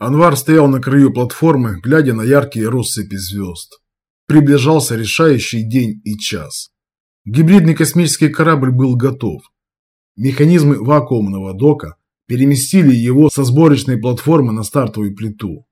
Анвар стоял на краю платформы, глядя на яркие россыпи звезд. Приближался решающий день и час. Гибридный космический корабль был готов. Механизмы вакуумного дока переместили его со сборочной платформы на стартовую плиту.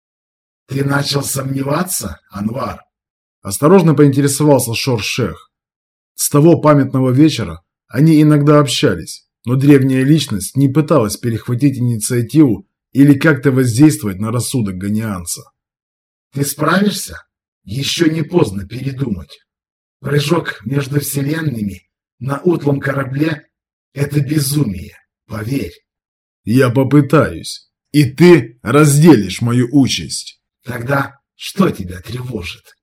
«Ты начал сомневаться, Анвар?» Осторожно поинтересовался Шор-Шех. С того памятного вечера они иногда общались, но древняя личность не пыталась перехватить инициативу или как-то воздействовать на рассудок ганианца. «Ты справишься? Еще не поздно передумать. Прыжок между вселенными на утлом корабле – это безумие, поверь». «Я попытаюсь, и ты разделишь мою участь». «Тогда что тебя тревожит?»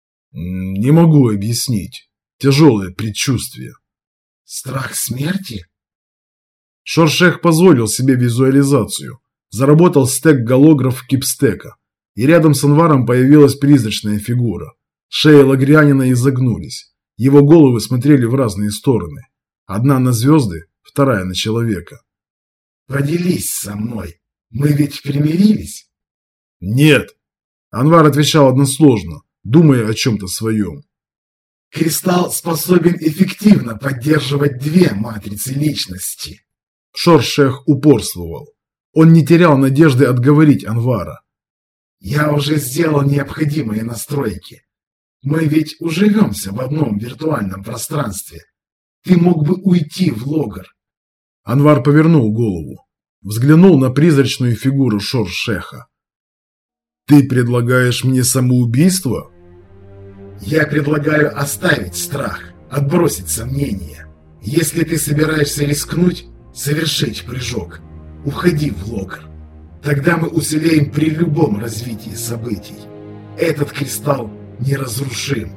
«Не могу объяснить. Тяжелое предчувствие». «Страх смерти?» Шор-Шех позволил себе визуализацию. Заработал стек-голограф кипстека, и рядом с Анваром появилась призрачная фигура. Шеи Лагрианина изогнулись. Его головы смотрели в разные стороны. Одна на звезды, вторая на человека. «Поделись со мной. Мы ведь примирились?» «Нет!» Анвар отвечал односложно, думая о чем-то своем. «Кристалл способен эффективно поддерживать две матрицы личности». Шор-Шех упорствовал. Он не терял надежды отговорить Анвара. «Я уже сделал необходимые настройки. Мы ведь уживемся в одном виртуальном пространстве. Ты мог бы уйти в Логар». Анвар повернул голову, взглянул на призрачную фигуру Шор-Шеха. «Ты предлагаешь мне самоубийство?» «Я предлагаю оставить страх, отбросить сомнения. Если ты собираешься рискнуть, совершить прыжок, уходи в Логар. Тогда мы уцелеем при любом развитии событий. Этот кристалл неразрушим».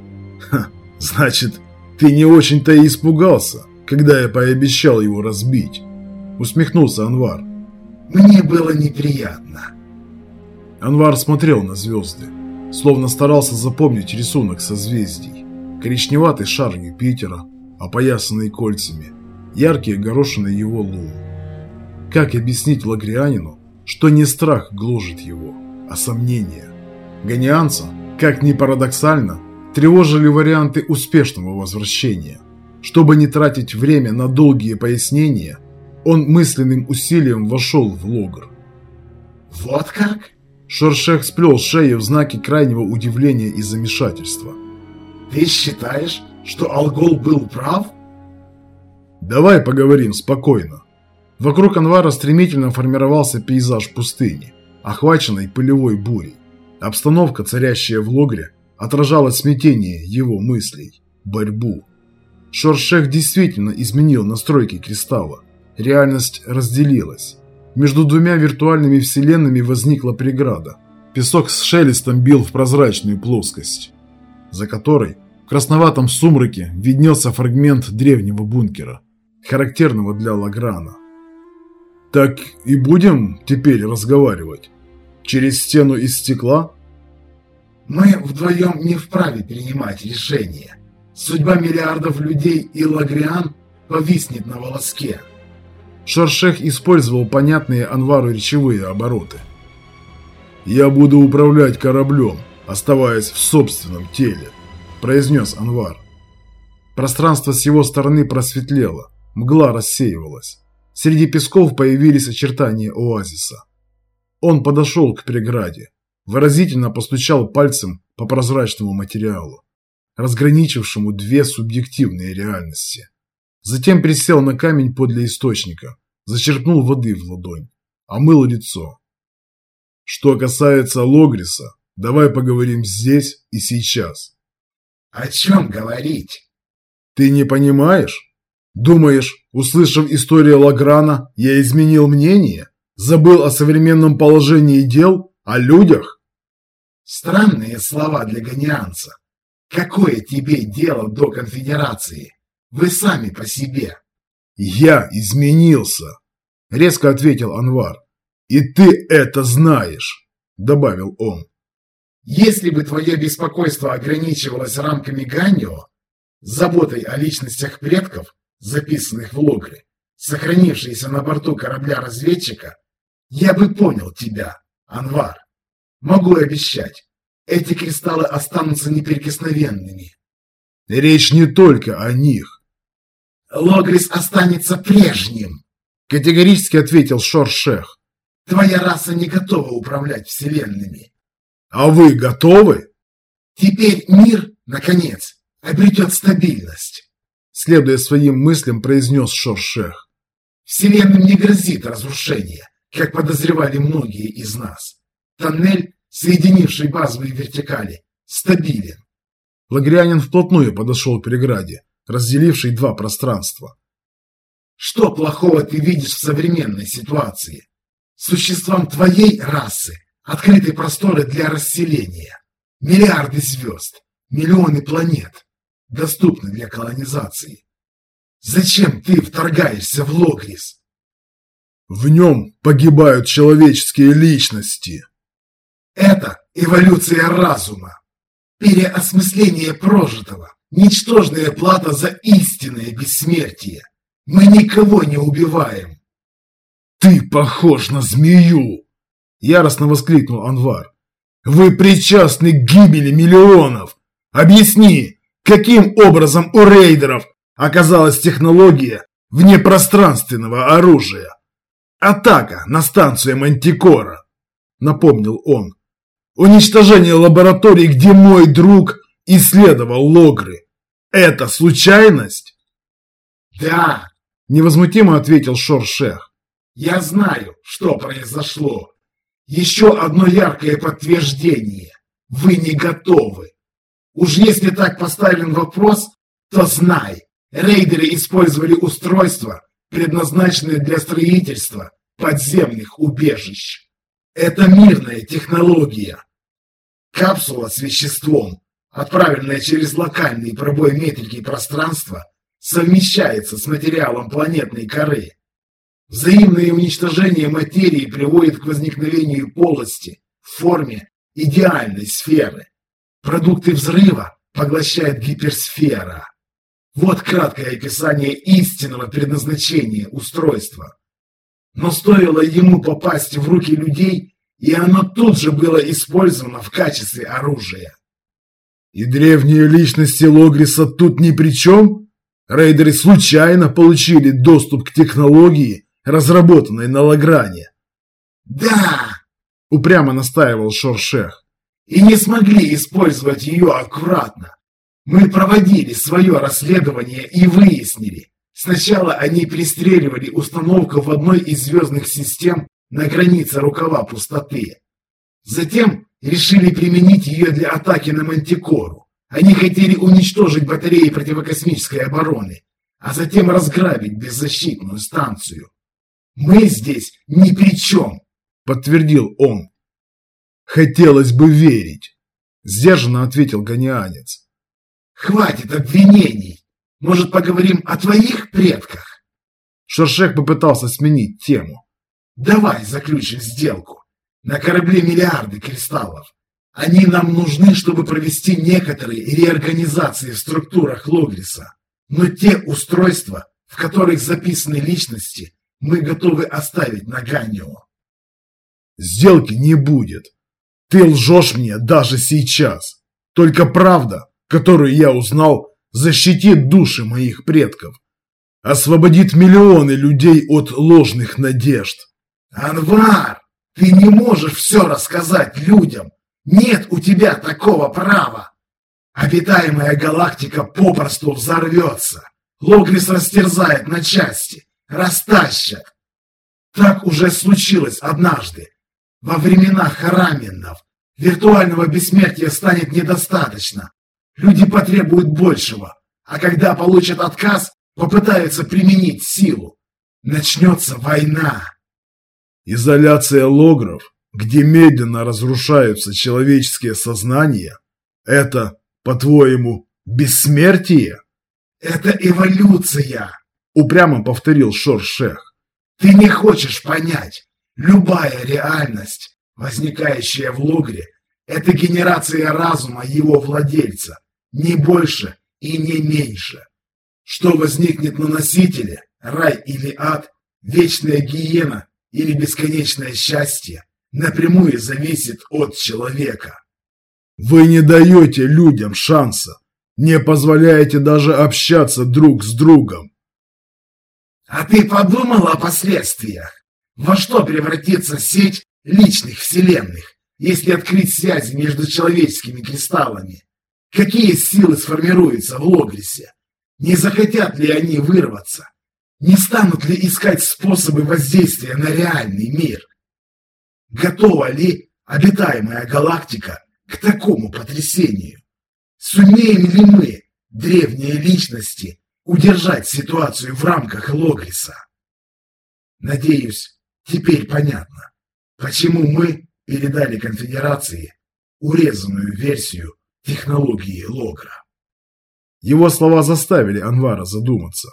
«Значит, ты не очень-то и испугался, когда я пообещал его разбить», — усмехнулся Анвар. «Мне было неприятно». Анвар смотрел на звезды, словно старался запомнить рисунок созвездий. Коричневатый шар Юпитера, опоясанный кольцами, яркие горошины его лун. Как объяснить Лагрианину, что не страх гложет его, а сомнения? Ганианца, как ни парадоксально, тревожили варианты успешного возвращения. Чтобы не тратить время на долгие пояснения, он мысленным усилием вошел в Логар. «Вот как?» Шор-Шех сплел шею в знаке крайнего удивления и замешательства. «Ты считаешь, что Алгол был прав?» «Давай поговорим спокойно». Вокруг Анвара стремительно формировался пейзаж пустыни, охваченной пылевой бурей. Обстановка, царящая в Логре, отражала смятение его мыслей, борьбу. Шор-Шех действительно изменил настройки кристалла. Реальность разделилась. Между двумя виртуальными вселенными возникла преграда. Песок с шелестом бил в прозрачную плоскость, за которой в красноватом сумраке виднелся фрагмент древнего бункера, характерного для Лаграна. «Так и будем теперь разговаривать? Через стену из стекла?» «Мы вдвоем не вправе принимать решения. Судьба миллиардов людей и Лагриан повиснет на волоске». Шор-Шех использовал понятные Анвару речевые обороты. «Я буду управлять кораблем, оставаясь в собственном теле», – произнес Анвар. Пространство с его стороны просветлело, мгла рассеивалась. Среди песков появились очертания оазиса. Он подошел к преграде, выразительно постучал пальцем по прозрачному материалу, разграничившему две субъективные реальности. Затем присел на камень подле источника, зачерпнул воды в ладонь, омыл лицо. «Что касается Логриса, давай поговорим здесь и сейчас». «О чем говорить?» «Ты не понимаешь? Думаешь, услышав историю Лаграна, я изменил мнение? Забыл о современном положении дел? О людях?» «Странные слова для ганианца. Какое тебе дело до конфедерации? Вы сами по себе». «Я изменился», – резко ответил Анвар. «И ты это знаешь», – добавил он. «Если бы твое беспокойство ограничивалось рамками Ганнио, заботой о личностях предков, записанных в Логре, сохранившейся на борту корабля-разведчика, я бы понял тебя. Анвар, могу обещать, эти кристаллы останутся неприкосновенными. Речь не только о них. Логрис останется прежним, Категорически ответил Шор-Шех. Твоя раса не готова управлять вселенными. А вы готовы? Теперь мир, наконец, обретет стабильность. Следуя своим мыслям, произнес Шор-Шех. Вселенным не грозит разрушение, как подозревали многие из нас. Тоннель, соединивший базовые вертикали, стабилен. Лагрянин вплотную подошел к преграде, разделившей два пространства. Что плохого ты видишь в современной ситуации? Существам твоей расы открыты просторы для расселения. Миллиарды звезд, миллионы планет доступны для колонизации. Зачем ты вторгаешься в Логрис? В нем погибают человеческие личности. Это эволюция разума. Переосмысление прожитого. Ничтожная плата за истинное бессмертие. Мы никого не убиваем. Ты похож на змею! Яростно воскликнул Анвар. Вы причастны к гибели миллионов. Объясни, каким образом у рейдеров оказалась технология внепространственного оружия? Атака на станцию Мантикора, напомнил он. Уничтожение лаборатории, где мой друг исследовал логры. Это случайность? Да, невозмутимо ответил Шор-Шех. Я знаю, что произошло. Еще одно яркое подтверждение. Вы не готовы. Уж если так поставлен вопрос, то знай, рейдеры использовали устройство, предназначенное для строительства подземных убежищ. Это мирная технология. Капсула с веществом, отправленная через локальный пробой метрики пространства, совмещается с материалом планетной коры. Взаимное уничтожение материи приводит к возникновению полости в форме идеальной сферы. Продукты взрыва поглощает гиперсфера. Вот краткое описание истинного предназначения устройства. Но стоило ему попасть в руки людей, и оно тут же было использовано в качестве оружия. И древние личности Логриса тут ни при чем? Рейдеры случайно получили доступ к технологии, разработанной на Лагране. Да! Упрямо настаивал Шор-Шех. И не смогли использовать ее аккуратно. Мы проводили свое расследование и выяснили. Сначала они пристреливали установку в одной из звездных систем на границе рукава пустоты. Затем решили применить ее для атаки на Мантикору. Они хотели уничтожить батареи противокосмической обороны, а затем разграбить беззащитную станцию. Мы здесь ни при чем, подтвердил он. Хотелось бы верить, сдержанно ответил ганианец. Хватит обвинений. Может, поговорим о твоих предках? Шор-Шех попытался сменить тему. Давай заключим сделку. На корабле миллиарды кристаллов. Они нам нужны, чтобы провести некоторые реорганизации в структурах Логриса. Но те устройства, в которых записаны личности, мы готовы оставить на Ганио. Сделки не будет. Ты лжешь мне даже сейчас. Только правда, которую я узнал, защитит души моих предков. Освободит миллионы людей от ложных надежд. Анвар, ты не можешь все рассказать людям. Нет у тебя такого права. Обитаемая галактика попросту взорвется. Логрис растерзает на части, растащат. Так уже случилось однажды. Во времена Хараминов виртуального бессмертия станет недостаточно. Люди потребуют большего, а когда получат отказ, попытаются применить силу. Начнется война. Изоляция логров, где медленно разрушаются человеческие сознания, это, по-твоему, бессмертие? Это эволюция, упрямо повторил Шор-Шех. Ты не хочешь понять. Любая реальность, возникающая в логре, это генерация разума его владельца, не больше и не меньше. Что возникнет на носителе, рай или ад, вечная гиена или бесконечное счастье, напрямую зависит от человека. Вы не даете людям шанса, не позволяете даже общаться друг с другом. А ты подумал о последствиях? Во что превратится сеть личных вселенных, если открыть связи между человеческими кристаллами? Какие силы сформируются в Логрисе? Не захотят ли они вырваться? Не станут ли искать способы воздействия на реальный мир? Готова ли обитаемая галактика к такому потрясению? Сумеем ли мы, древние личности, удержать ситуацию в рамках Логриса? Надеюсь, теперь понятно, почему мы передали Конфедерации урезанную версию технологии Логра. Его слова заставили Анвара задуматься.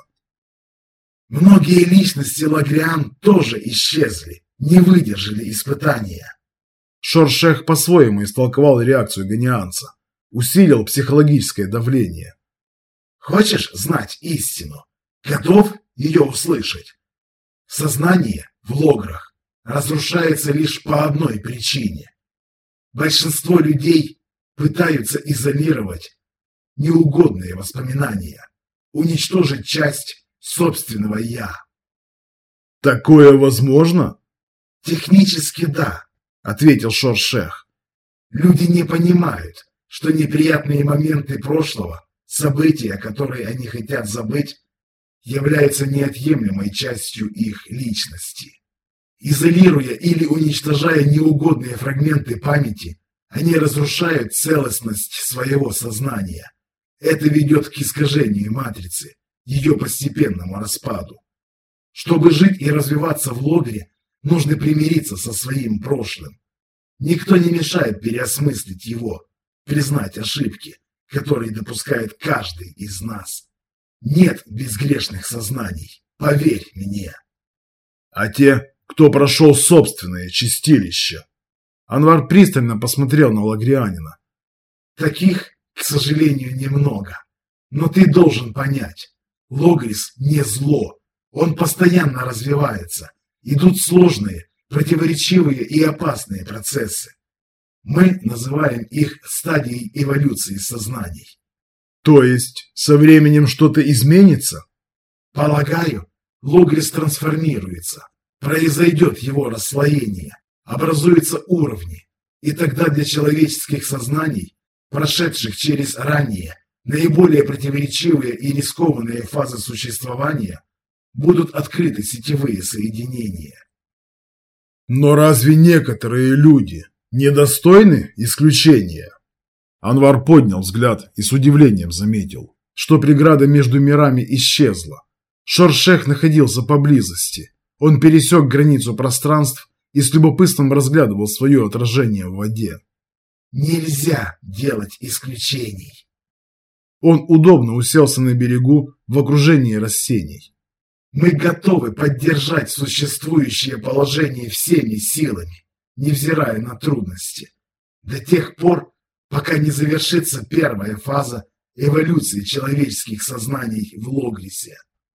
Многие личности Лагриан тоже исчезли, не выдержали испытания. Шор-Шех по-своему истолковал реакцию ганианца, усилил психологическое давление. Хочешь знать истину? Готов ее услышать? Сознание в Лограх разрушается лишь по одной причине. Большинство людей пытаются изолировать неугодные воспоминания, уничтожить часть собственного «я». Такое возможно? Технически да, Ответил Шор-Шех. Люди не понимают, что неприятные моменты прошлого, события, которые они хотят забыть, являются неотъемлемой частью их личности. Изолируя или уничтожая неугодные фрагменты памяти, они разрушают целостность своего сознания. Это ведет к искажению матрицы, ее постепенному распаду. Чтобы жить и развиваться в Логре, нужно примириться со своим прошлым. Никто не мешает переосмыслить его, признать ошибки, которые допускает каждый из нас. Нет безгрешных сознаний, поверь мне. А те, кто прошел собственное чистилище? Анвар пристально посмотрел на лагрианина. Таких, к сожалению, немного. Но ты должен понять, Логрис не зло, он постоянно развивается. Идут сложные, противоречивые и опасные процессы. Мы называем их стадией эволюции сознаний. То есть со временем что-то изменится? Полагаю, Логрис трансформируется, произойдет его расслоение, образуются уровни, и тогда для человеческих сознаний, прошедших через ранее наиболее противоречивые и рискованные фазы существования, будут открыты сетевые соединения. Но разве некоторые люди недостойны исключения? Анвар поднял взгляд и с удивлением заметил, что преграда между мирами исчезла. Шор-Шех находился поблизости. Он пересек границу пространств и с любопытством разглядывал свое отражение в воде. Нельзя делать исключений. Он удобно уселся на берегу в окружении растений. Мы готовы поддержать существующее положение всеми силами, невзирая на трудности, до тех пор, пока не завершится первая фаза эволюции человеческих сознаний в Логрисе.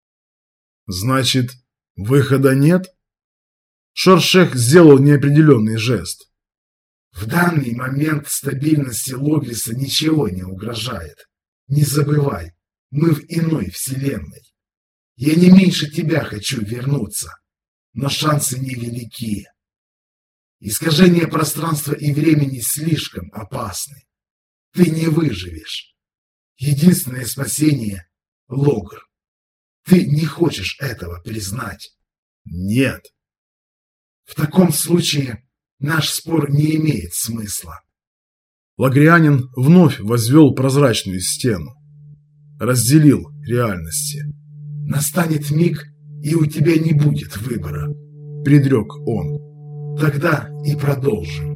Значит, выхода нет? Шор-Шех сделал неопределенный жест. В данный момент стабильности Логриса ничего не угрожает. Не забывай, мы в иной вселенной. Я не меньше тебя хочу вернуться, но шансы невелики. Искажение пространства и времени слишком опасны. Ты не выживешь. Единственное спасение — Логр. Ты не хочешь этого признать? Нет. В таком случае наш спор не имеет смысла. Лагрианин вновь возвел прозрачную стену. Разделил реальности. Настанет миг, и у тебя не будет выбора, Предрек он. Тогда и продолжим.